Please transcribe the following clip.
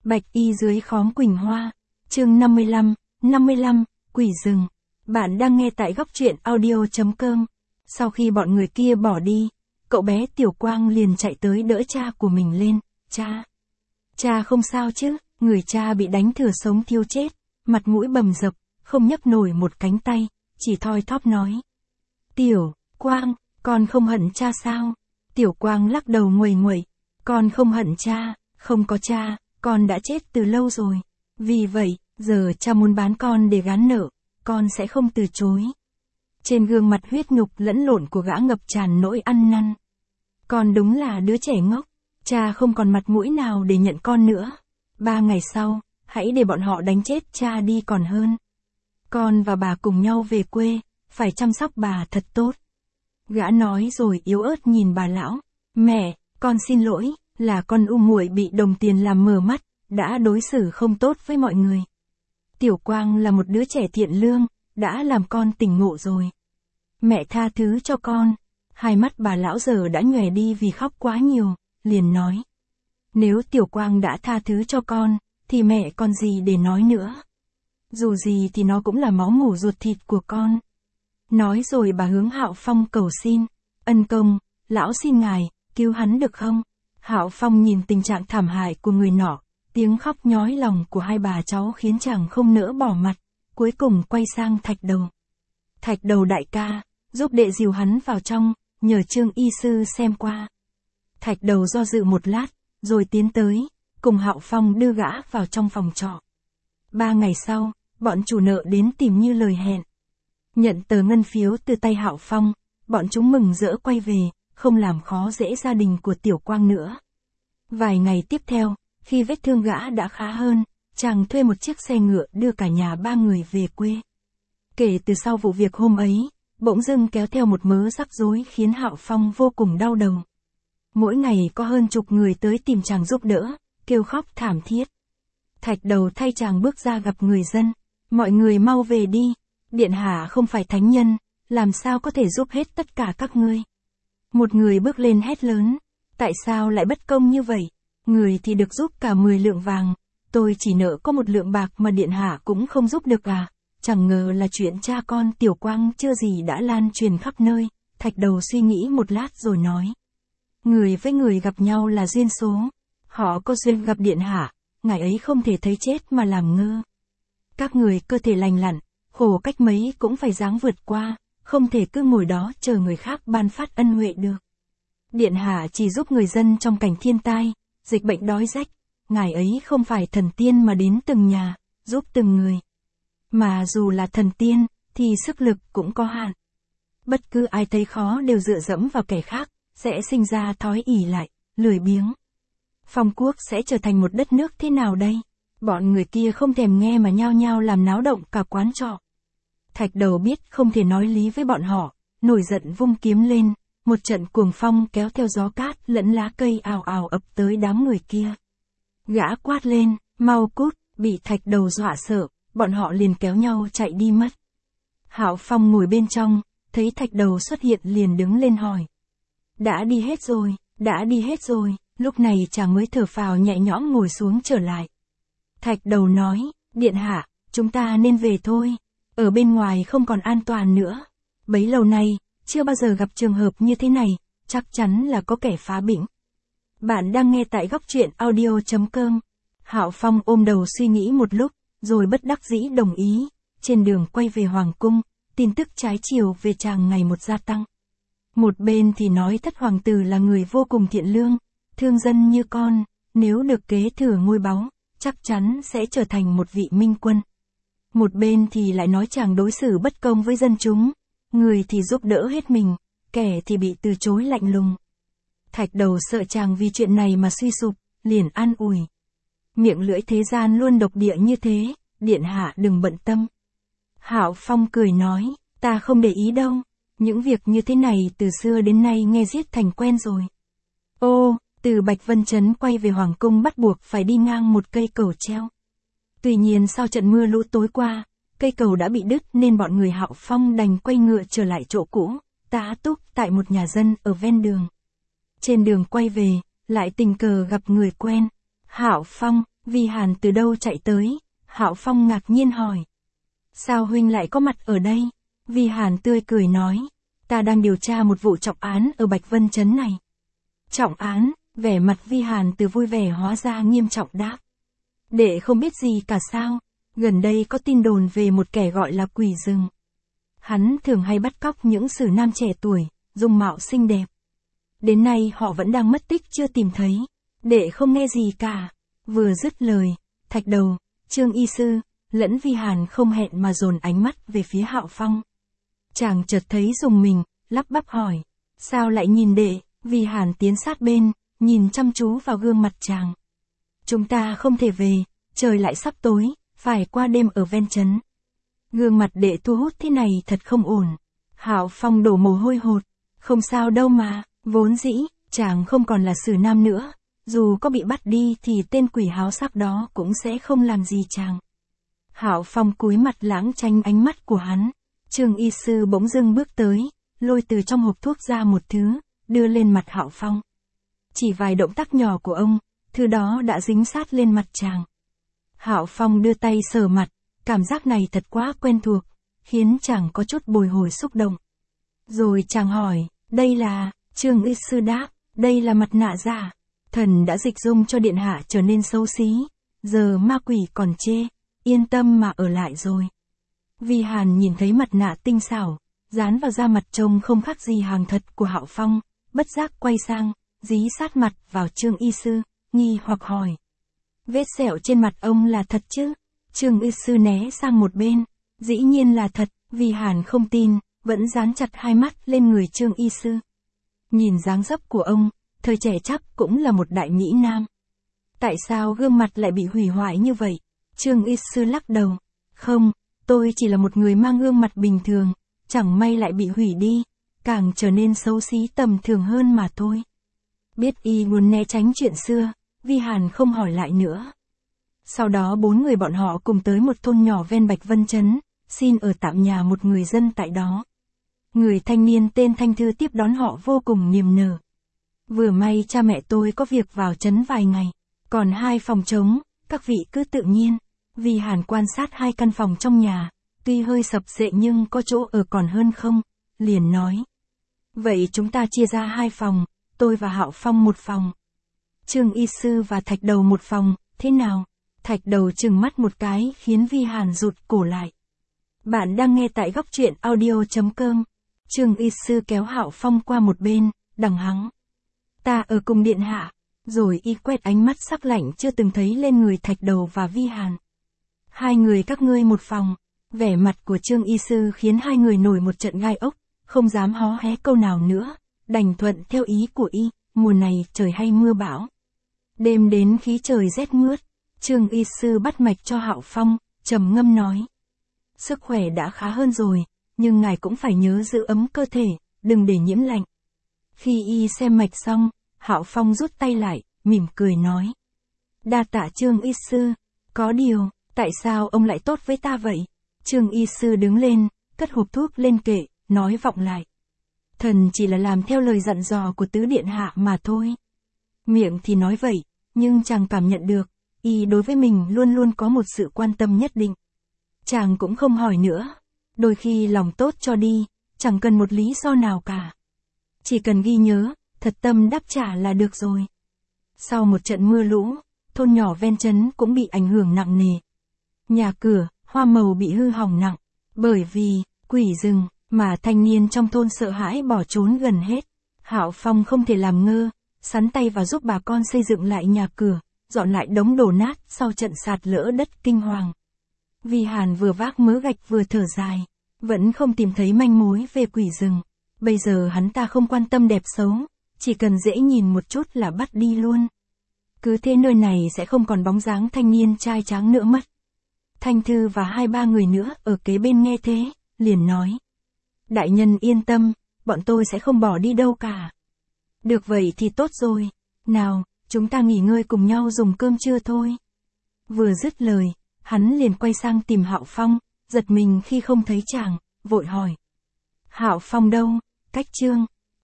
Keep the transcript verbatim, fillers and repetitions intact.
Bạch y dưới khóm Quỳnh Hoa, chương năm mươi lăm, năm mươi lăm, Quỷ rừng. Bạn đang nghe tại góc truyện audio.com. Sau khi bọn người kia bỏ đi, cậu bé Tiểu Quang liền chạy tới đỡ cha của mình lên. Cha! Cha không sao chứ, người cha bị đánh thừa sống thiêu chết, mặt mũi bầm dập, không nhấc nổi một cánh tay, chỉ thoi thóp nói. Tiểu Quang, con không hận cha sao? Tiểu Quang lắc đầu nguầy nguậy. Con không hận cha, không có cha, con đã chết từ lâu rồi. Vì vậy, giờ cha muốn bán con để gán nợ, con sẽ không từ chối. Trên gương mặt huyết nhục lẫn lộn của gã ngập tràn nỗi ăn năn. Con đúng là đứa trẻ ngốc, cha không còn mặt mũi nào để nhận con nữa. Ba ngày sau, hãy để bọn họ đánh chết cha đi còn hơn. Con và bà cùng nhau về quê, phải chăm sóc bà thật tốt. Gã nói rồi yếu ớt nhìn bà lão. Mẹ, con xin lỗi, là con u muội bị đồng tiền làm mờ mắt, đã đối xử không tốt với mọi người. Tiểu Quang là một đứa trẻ thiện lương, đã làm con tỉnh ngộ rồi. Mẹ tha thứ cho con. Hai mắt bà lão giờ đã nhòe đi vì khóc quá nhiều, liền nói. Nếu Tiểu Quang đã tha thứ cho con, thì mẹ còn gì để nói nữa. Dù gì thì nó cũng là máu mủ ruột thịt của con. Nói rồi bà hướng Hạo Phong cầu xin. Ân công, lão xin ngài, cứu hắn được không? Hạo Phong nhìn tình trạng thảm hại của người nọ, tiếng khóc nhói lòng của hai bà cháu khiến chàng không nỡ bỏ mặt, cuối cùng quay sang Thạch Đầu. Thạch Đầu đại ca, giúp đệ dìu hắn vào trong, nhờ Trương y sư xem qua. Thạch Đầu do dự một lát, rồi tiến tới, cùng Hạo Phong đưa gã vào trong phòng trọ. Ba ngày sau, bọn chủ nợ đến tìm như lời hẹn. Nhận tờ ngân phiếu từ tay Hạo Phong, bọn chúng mừng rỡ quay về, không làm khó dễ gia đình của Tiểu Quang nữa. Vài ngày tiếp theo, khi vết thương gã đã khá hơn, chàng thuê một chiếc xe ngựa đưa cả nhà ba người về quê. Kể từ sau vụ việc hôm ấy, bỗng dưng kéo theo một mớ rắc rối khiến Hạo Phong vô cùng đau đầu. Mỗi ngày có hơn chục người tới tìm chàng giúp đỡ, kêu khóc thảm thiết. Thạch Đầu thay chàng bước ra gặp người dân. Mọi người mau về đi, điện hạ không phải thánh nhân, làm sao có thể giúp hết tất cả các ngươi. Một người bước lên hét lớn, tại sao lại bất công như vậy? Người thì được giúp cả mười lượng vàng, tôi chỉ nợ có một lượng bạc mà điện hạ cũng không giúp được à? Chẳng ngờ là chuyện cha con Tiểu Quang chưa gì đã lan truyền khắp nơi. Thạch Đầu suy nghĩ một lát rồi nói. Người với người gặp nhau là duyên số. Họ có duyên gặp điện hạ, ngài ấy không thể thấy chết mà làm ngơ. Các người cơ thể lành lặn, khổ cách mấy cũng phải ráng vượt qua, không thể cứ ngồi đó chờ người khác ban phát ân huệ được. Điện hạ chỉ giúp người dân trong cảnh thiên tai, dịch bệnh đói rách, ngài ấy không phải thần tiên mà đến từng nhà, giúp từng người. Mà dù là thần tiên, thì sức lực cũng có hạn. Bất cứ ai thấy khó đều dựa dẫm vào kẻ khác, sẽ sinh ra thói ỷ lại, lười biếng. Phong quốc sẽ trở thành một đất nước thế nào đây? Bọn người kia không thèm nghe mà nhao nhao làm náo động cả quán trọ. Thạch Đầu biết không thể nói lý với bọn họ, nổi giận vung kiếm lên, một trận cuồng phong kéo theo gió cát lẫn lá cây ào ào ập tới đám người kia. Gã quát lên, mau cút, bị Thạch Đầu dọa sợ, bọn họ liền kéo nhau chạy đi mất. Hạo Phong ngồi bên trong, thấy Thạch Đầu xuất hiện liền đứng lên hỏi. Đã đi hết rồi, đã đi hết rồi, lúc này chàng mới thở phào nhẹ nhõm ngồi xuống trở lại. Thạch Đầu nói, điện hạ, chúng ta nên về thôi, ở bên ngoài không còn an toàn nữa. Bấy lâu nay, chưa bao giờ gặp trường hợp như thế này, chắc chắn là có kẻ phá bĩnh. Bạn đang nghe tại góc truyện audio.com. Hạo Phong ôm đầu suy nghĩ một lúc, rồi bất đắc dĩ đồng ý. Trên đường quay về Hoàng cung, tin tức trái chiều về chàng ngày một gia tăng. Một bên thì nói Thất hoàng tử là người vô cùng thiện lương, thương dân như con, nếu được kế thừa ngôi báu, chắc chắn sẽ trở thành một vị minh quân. Một bên thì lại nói chàng đối xử bất công với dân chúng, người thì giúp đỡ hết mình, kẻ thì bị từ chối lạnh lùng. Thạch Đầu sợ chàng vì chuyện này mà suy sụp, liền an ủi. Miệng lưỡi thế gian luôn độc địa như thế, điện hạ đừng bận tâm. Hạo Phong cười nói, ta không để ý đâu, những việc như thế này từ xưa đến nay nghe giết thành quen rồi. Ô, từ Bạch Vân Trấn quay về Hoàng cung bắt buộc phải đi ngang một cây cầu treo. Tuy nhiên sau trận mưa lũ tối qua, cây cầu đã bị đứt nên bọn người Hạo Phong đành quay ngựa trở lại chỗ cũ, tá túc tại một nhà dân ở ven đường. Trên đường quay về, lại tình cờ gặp người quen. Hạo Phong, Vi Hàn từ đâu chạy tới? Hạo Phong ngạc nhiên hỏi. Sao huynh lại có mặt ở đây? Vi Hàn tươi cười nói. Ta đang điều tra một vụ trọng án ở Bạch Vân Trấn này. Trọng án? Vẻ mặt Vi Hàn từ vui vẻ hóa ra nghiêm trọng đáp. Đệ không biết gì cả sao? Gần đây có tin đồn về một kẻ gọi là Quỷ Rừng. Hắn thường hay bắt cóc những sử nam trẻ tuổi, dung mạo xinh đẹp. Đến nay họ vẫn đang mất tích chưa tìm thấy. Đệ không nghe gì cả. Vừa dứt lời, Thạch Đầu, Trương Y Sư, lẫn Vi Hàn không hẹn mà dồn ánh mắt về phía Hạo Phong. Chàng chợt thấy rùng mình, lắp bắp hỏi. Sao lại nhìn đệ? Vi Hàn tiến sát bên, nhìn chăm chú vào gương mặt chàng. Chúng ta không thể về, trời lại sắp tối, phải qua đêm ở ven trấn. Gương mặt đệ thu hút thế này thật không ổn. Hạo Phong đổ mồ hôi hột. Không sao đâu mà, vốn dĩ, chàng không còn là sử nam nữa. Dù có bị bắt đi thì tên quỷ háo sắc đó cũng sẽ không làm gì chàng. Hạo Phong cúi mặt lãng tránh ánh mắt của hắn. Trương Y Sư bỗng dưng bước tới, lôi từ trong hộp thuốc ra một thứ, đưa lên mặt Hạo Phong. Chỉ vài động tác nhỏ của ông, thứ đó đã dính sát lên mặt chàng. Hạo Phong đưa tay sờ mặt, cảm giác này thật quá quen thuộc, khiến chàng có chút bồi hồi xúc động. Rồi chàng hỏi, đây là, Trương Y Sư đáp, đây là mặt nạ giả. Thần đã dịch dung cho điện hạ trở nên xấu xí, giờ ma quỷ còn chê, yên tâm mà ở lại rồi. Vi Hàn nhìn thấy mặt nạ tinh xảo, dán vào da mặt trông không khác gì hàng thật của Hạo Phong, bất giác quay sang, dí sát mặt vào Trương Y Sư, nghi hoặc hỏi. Vết sẹo trên mặt ông là thật chứ? Trương Y Sư né sang một bên, dĩ nhiên là thật. Vi Hàn không tin, vẫn dán chặt hai mắt lên người Trương Y Sư. Nhìn dáng dấp của ông, thời trẻ chắc cũng là một đại mỹ nam. Tại sao gương mặt lại bị hủy hoại như vậy? Trương Y Sư lắc đầu. Không, tôi chỉ là một người mang gương mặt bình thường, chẳng may lại bị hủy đi, càng trở nên xấu xí tầm thường hơn mà thôi. Biết y muốn né tránh chuyện xưa, Vi Hàn không hỏi lại nữa. Sau đó bốn người bọn họ cùng tới một thôn nhỏ ven Bạch Vân Trấn, xin ở tạm nhà một người dân tại đó. Người thanh niên tên Thanh Thư tiếp đón họ vô cùng niềm nở. Vừa may cha mẹ tôi có việc vào trấn vài ngày, còn hai phòng trống, các vị cứ tự nhiên. Vi Hàn quan sát hai căn phòng trong nhà, tuy hơi sập xệ nhưng có chỗ ở còn hơn không, liền nói. Vậy chúng ta chia ra hai phòng, tôi và Hạo Phong một phòng. Trương Y Sư và Thạch Đầu một phòng, thế nào? Thạch Đầu trừng mắt một cái khiến Vi Hàn rụt cổ lại. Bạn đang nghe tại góc truyện audio chấm com. Trương Y Sư kéo Hạo Phong qua một bên, đằng hắng. Ta ở cùng điện hạ. Rồi y quét ánh mắt sắc lạnh chưa từng thấy lên người Thạch Đầu và Vi Hàn. Hai người các ngươi một phòng. Vẻ mặt của Trương Y Sư khiến hai người nổi một trận gai ốc, không dám hó hé câu nào nữa, đành thuận theo ý của y. Mùa này trời hay mưa bão. Đêm đến khí trời rét mướt, Trương Y Sư bắt mạch cho Hạo Phong, trầm ngâm nói. Sức khỏe đã khá hơn rồi, nhưng ngài cũng phải nhớ giữ ấm cơ thể, đừng để nhiễm lạnh. Khi y xem mạch xong, Hạo Phong rút tay lại, mỉm cười nói. Đa tạ Trương Y Sư, có điều, tại sao ông lại tốt với ta vậy? Trương Y Sư đứng lên, cất hộp thuốc lên kệ, nói vọng lại. Thần chỉ là làm theo lời dặn dò của tứ điện hạ mà thôi. Miệng thì nói vậy, nhưng chàng cảm nhận được, y đối với mình luôn luôn có một sự quan tâm nhất định. Chàng cũng không hỏi nữa, đôi khi lòng tốt cho đi, chẳng cần một lý do nào cả. Chỉ cần ghi nhớ, thật tâm đáp trả là được rồi. Sau một trận mưa lũ, thôn nhỏ ven trấn cũng bị ảnh hưởng nặng nề. Nhà cửa, hoa màu bị hư hỏng nặng, bởi vì, quỷ rừng, mà thanh niên trong thôn sợ hãi bỏ trốn gần hết. Hạo Phong không thể làm ngơ, sắn tay vào giúp bà con xây dựng lại nhà cửa, dọn lại đống đổ nát sau trận sạt lỡ đất kinh hoàng. Vi Hàn vừa vác mớ gạch vừa thở dài, vẫn không tìm thấy manh mối về quỷ rừng. Bây giờ hắn ta không quan tâm đẹp xấu, chỉ cần dễ nhìn một chút là bắt đi luôn. Cứ thế nơi này sẽ không còn bóng dáng thanh niên trai tráng nữa mất. Thanh Thư và hai ba người nữa ở kế bên nghe thế, liền nói. Đại nhân yên tâm, bọn tôi sẽ không bỏ đi đâu cả. Được vậy thì tốt rồi. Nào, chúng ta nghỉ ngơi cùng nhau dùng cơm trưa thôi. Vừa dứt lời, hắn liền quay sang tìm Hạo Phong, giật mình khi không thấy chàng, vội hỏi. Hạo Phong đâu? Cách Trương